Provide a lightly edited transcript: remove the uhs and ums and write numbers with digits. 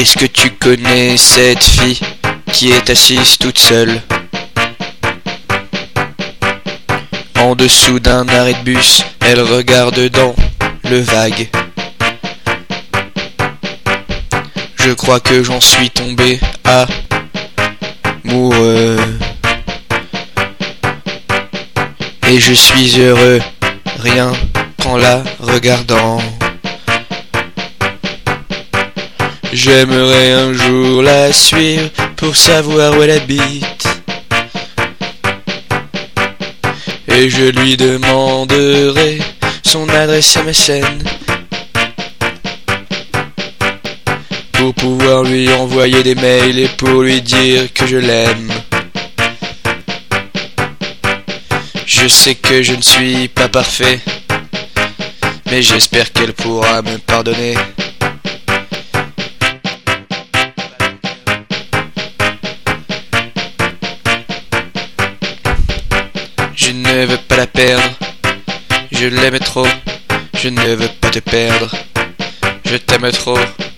Est-ce que tu connais cette fille qui est assise toute seule en dessous d'un arrêt de bus? Elle regarde dans le vague. Je crois que j'en suis tombé amoureux. Et je suis heureux, rien qu'en la regardant. J'aimerais un jour la suivre pour savoir où elle habite. Et je lui demanderai son adresse MSN pour pouvoir lui envoyer des mails et pour lui dire que je l'aime. Je sais que je ne suis pas parfait, mais j'espère qu'elle pourra me pardonner. Je ne veux pas la perdre, je l'aime trop, je ne veux pas te perdre, je t'aime trop.